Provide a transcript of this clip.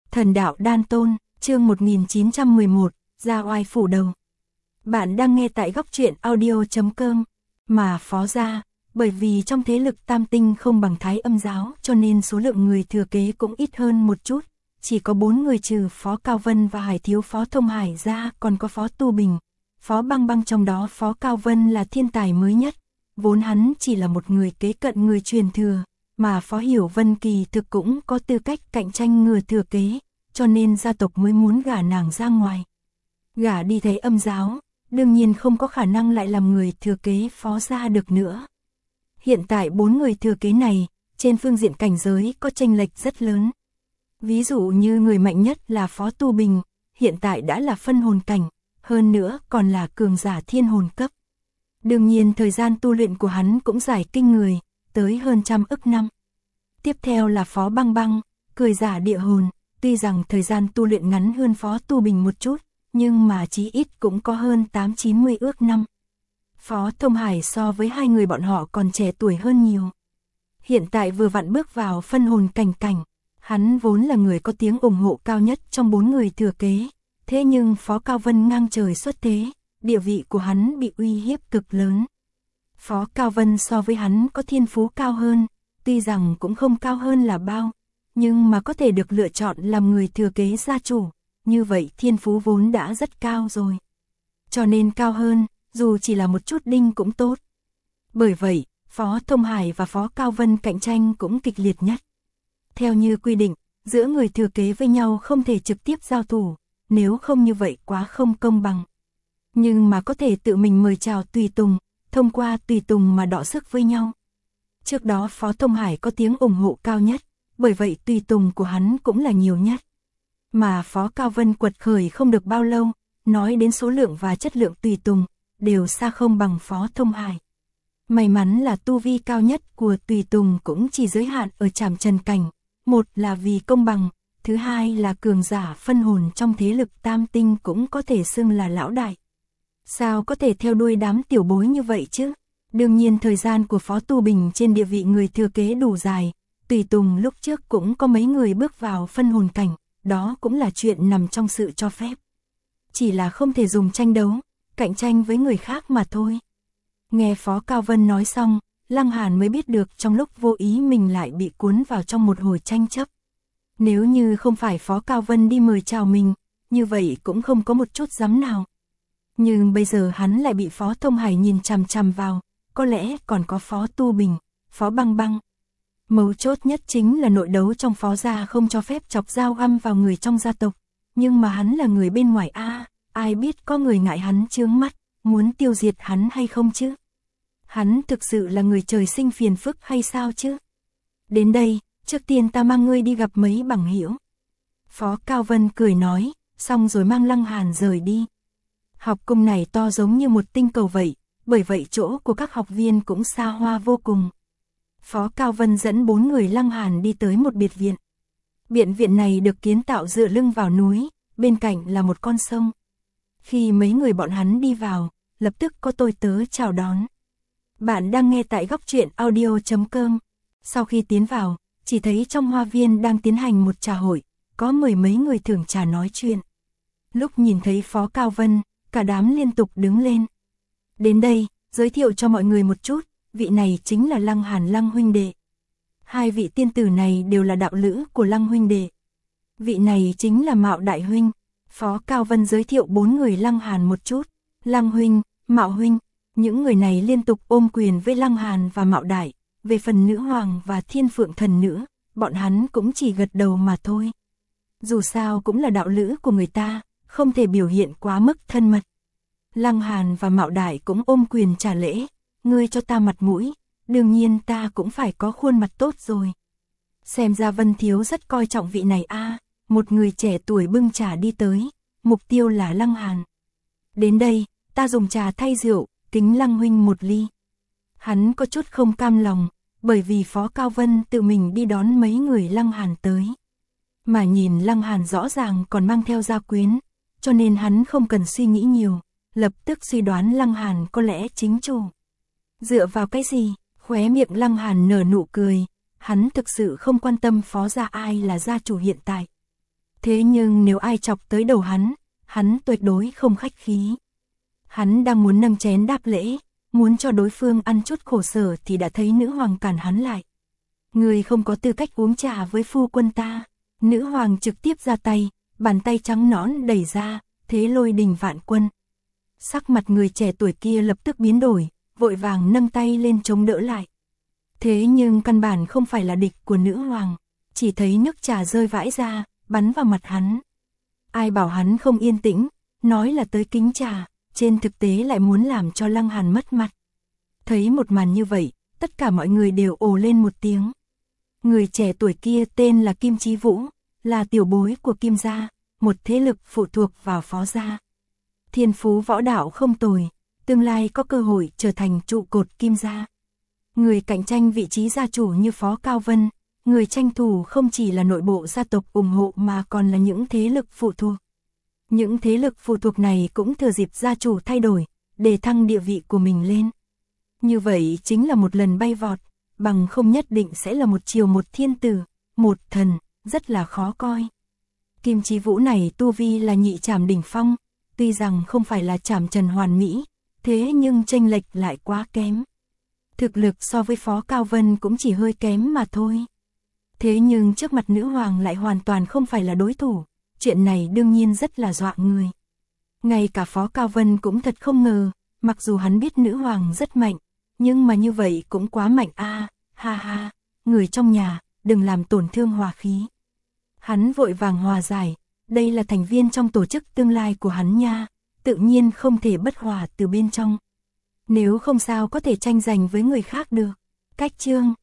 Thần đạo đan tôn, chương 1911, ra oai phủ đầu. Bạn đang nghe tại góc truyện audio.com. Mà Phó gia, bởi vì trong thế lực tam tinh không bằng Thái Âm giáo cho nên số lượng người thừa kế cũng ít hơn một chút. Chỉ có 4 người trừ Phó Cao Vân và Hải thiếu Phó Thông Hải ra, còn có Phó Tu Bình, Phó Băng Băng, trong đó Phó Cao Vân là thiên tài mới nhất. Vốn hắn chỉ là một người kế cận người truyền thừa, mà Phó Hiểu Vân kỳ thực cũng có tư cách cạnh tranh người thừa kế, cho nên gia tộc mới muốn gả nàng ra ngoài. Gả đi Thái Âm giáo, đương nhiên không có khả năng lại làm người thừa kế Phó gia được nữa. Hiện tại 4 người thừa kế này, trên phương diện cảnh giới có chênh lệch rất lớn. Ví dụ như người mạnh nhất là Phó Tu Bình, hiện tại đã là phân hồn cảnh, hơn nữa còn là cường giả thiên hồn cấp. Đương nhiên thời gian tu luyện của hắn cũng dài kinh người, tới hơn 100 ức năm. Tiếp theo là Phó Băng Băng, cười giả địa hồn, tuy rằng thời gian tu luyện ngắn hơn Phó Tu Bình một chút, nhưng mà chí ít cũng có hơn 8-90 ước năm. Phó Thông Hải so với hai người bọn họ còn trẻ tuổi hơn nhiều. Hiện tại vừa vặn bước vào phân hồn cảnh, hắn vốn là người có tiếng ủng hộ cao nhất trong 4 người thừa kế, thế nhưng Phó Cao Vân ngang trời xuất thế, địa vị của hắn bị uy hiếp cực lớn. Phó Cao Vân so với hắn có thiên phú cao hơn, tuy rằng cũng không cao hơn là bao, nhưng mà có thể được lựa chọn làm người thừa kế gia chủ, như vậy thiên phú vốn đã rất cao rồi. Cho nên cao hơn, dù chỉ là một chút đinh cũng tốt. Bởi vậy, Phó Thông Hải và Phó Cao Vân cạnh tranh cũng kịch liệt nhất. Theo như quy định, giữa người thừa kế với nhau không thể trực tiếp giao thủ, nếu không như vậy quá không công bằng. Nhưng mà có thể tự mình mời chào tùy tùng, thông qua tùy tùng mà đọ sức với nhau. Trước đó Phó Thông Hải có tiếng ủng hộ cao nhất, bởi vậy tùy tùng của hắn cũng là nhiều nhất. Mà Phó Cao Vân quật khởi không được bao lâu, nói đến số lượng và chất lượng tùy tùng, đều xa không bằng Phó Thông Hải. May mắn là tu vi cao nhất của tùy tùng cũng chỉ giới hạn ở trảm trần cảnh, một là vì công bằng, thứ hai là cường giả phân hồn trong thế lực tam tinh cũng có thể xưng là lão đại. Sao có thể theo đuôi đám tiểu bối như vậy chứ? Đương nhiên thời gian của Phó Tu Bình trên địa vị người thừa kế đủ dài, tùy tùng lúc trước cũng có mấy người bước vào phân hồn cảnh, đó cũng là chuyện nằm trong sự cho phép. Chỉ là không thể dùng tranh đấu, cạnh tranh với người khác mà thôi. Nghe Phó Cao Vân nói xong, Lăng Hàn mới biết được trong lúc vô ý mình lại bị cuốn vào trong một hồi tranh chấp. Nếu như không phải Phó Cao Vân đi mời chào mình, như vậy cũng không có một chút dám nào. Nhưng bây giờ hắn lại bị Phó Thông Hải nhìn chằm chằm vào, có lẽ còn có Phó Tu Bình, Phó Băng Băng. Mấu chốt nhất chính là nội đấu trong Phó gia không cho phép chọc dao găm vào người trong gia tộc. Nhưng mà hắn là người bên ngoài ai biết có người ngại hắn chướng mắt, muốn tiêu diệt hắn hay không chứ? Hắn thực sự là người trời sinh phiền phức hay sao chứ? Đến đây, trước tiên ta mang ngươi đi gặp mấy bằng hữu. Phó Cao Vân cười nói, xong rồi mang Lăng Hàn rời đi. Học cung này to giống như một tinh cầu vậy, bởi vậy chỗ của các học viên cũng xa hoa vô cùng. Phó Cao Vân dẫn 4 người Lăng Hàn đi tới một biệt viện. Biệt viện này được kiến tạo dựa lưng vào núi, bên cạnh là một con sông. Khi mấy người bọn hắn đi vào, lập tức có tôi tớ chào đón. Bạn đang nghe tại góc truyện audio.com. Sau khi tiến vào, chỉ thấy trong hoa viên đang tiến hành một trà hội, có 10 mấy người thưởng trà nói chuyện. Lúc nhìn thấy Phó Cao Vân, cả đám liên tục đứng lên. Đến đây, giới thiệu cho mọi người một chút, vị này chính là Lăng Hàn Lăng huynh đệ. Hai vị tiên tử này đều là đạo lữ của Lăng huynh đệ. Vị này chính là Mạo đại huynh. Phó Cao Vân giới thiệu 4 người Lăng Hàn một chút. Lăng huynh, Mạo huynh, những người này liên tục ôm quyền với Lăng Hàn và Mạo đại. Về phần nữ hoàng và thiên phượng thần nữ, bọn hắn cũng chỉ gật đầu mà thôi. Dù sao cũng là đạo lữ của người ta, không thể biểu hiện quá mức thân mật. Lăng Hàn và Mạo đại cũng ôm quyền trả lễ. Ngươi cho ta mặt mũi, đương nhiên ta cũng phải có khuôn mặt tốt rồi. Xem ra Vân thiếu rất coi trọng vị này một người trẻ tuổi bưng trà đi tới, mục tiêu là Lăng Hàn. Đến đây, ta dùng trà thay rượu, kính Lăng huynh một ly. Hắn có chút không cam lòng, bởi vì Phó Cao Vân tự mình đi đón mấy người Lăng Hàn tới. Mà nhìn Lăng Hàn rõ ràng còn mang theo gia quyến, cho nên hắn không cần suy nghĩ nhiều, lập tức suy đoán Lăng Hàn có lẽ chính chủ. Dựa vào cái gì? Khóe miệng Lăng Hàn nở nụ cười, hắn thực sự không quan tâm Phó gia ai là gia chủ hiện tại. Thế nhưng nếu ai chọc tới đầu hắn tuyệt đối không khách khí. Hắn đang muốn nâng chén đáp lễ, muốn cho đối phương ăn chút khổ sở thì đã thấy nữ hoàng cản hắn lại. Người không có tư cách uống trà với phu quân ta. Nữ hoàng trực tiếp ra tay, bàn tay trắng nõn đẩy ra, thế lôi đình vạn quân. Sắc mặt người trẻ tuổi kia lập tức biến đổi, vội vàng nâng tay lên chống đỡ lại. Thế nhưng căn bản không phải là địch của nữ hoàng, chỉ thấy nước trà rơi vãi ra, bắn vào mặt hắn. Ai bảo hắn không yên tĩnh, nói là tới kính trà, trên thực tế lại muốn làm cho Lăng Hàn mất mặt. Thấy một màn như vậy, tất cả mọi người đều ồ lên một tiếng. Người trẻ tuổi kia tên là Kim Chí Vũ, là tiểu bối của Kim gia, một thế lực phụ thuộc vào Phó gia. Thiên phú võ đạo không tồi, tương lai có cơ hội trở thành trụ cột Kim gia. Người cạnh tranh vị trí gia chủ như Phó Cao Vân, người tranh thủ không chỉ là nội bộ gia tộc ủng hộ mà còn là những thế lực phụ thuộc. Những thế lực phụ thuộc này cũng thừa dịp gia chủ thay đổi, để thăng địa vị của mình lên. Như vậy chính là một lần bay vọt, bằng không nhất định sẽ là một triều một thiên tử, một thần, rất là khó coi. Kim Chí Vũ này tu vi là nhị trảm đỉnh phong, tuy rằng không phải là trảm trần hoàn mỹ, thế nhưng chênh lệch lại quá kém. Thực lực so với Phó Cao Vân cũng chỉ hơi kém mà thôi. Thế nhưng trước mặt nữ hoàng lại hoàn toàn không phải là đối thủ, chuyện này đương nhiên rất là dọa người. Ngay cả Phó Cao Vân cũng thật không ngờ, mặc dù hắn biết nữ hoàng rất mạnh, nhưng mà như vậy cũng quá mạnh a, ha ha, người trong nhà, đừng làm tổn thương hòa khí. Hắn vội vàng hòa giải, đây là thành viên trong tổ chức tương lai của hắn nha, tự nhiên không thể bất hòa từ bên trong. Nếu không sao có thể tranh giành với người khác được. Cách chương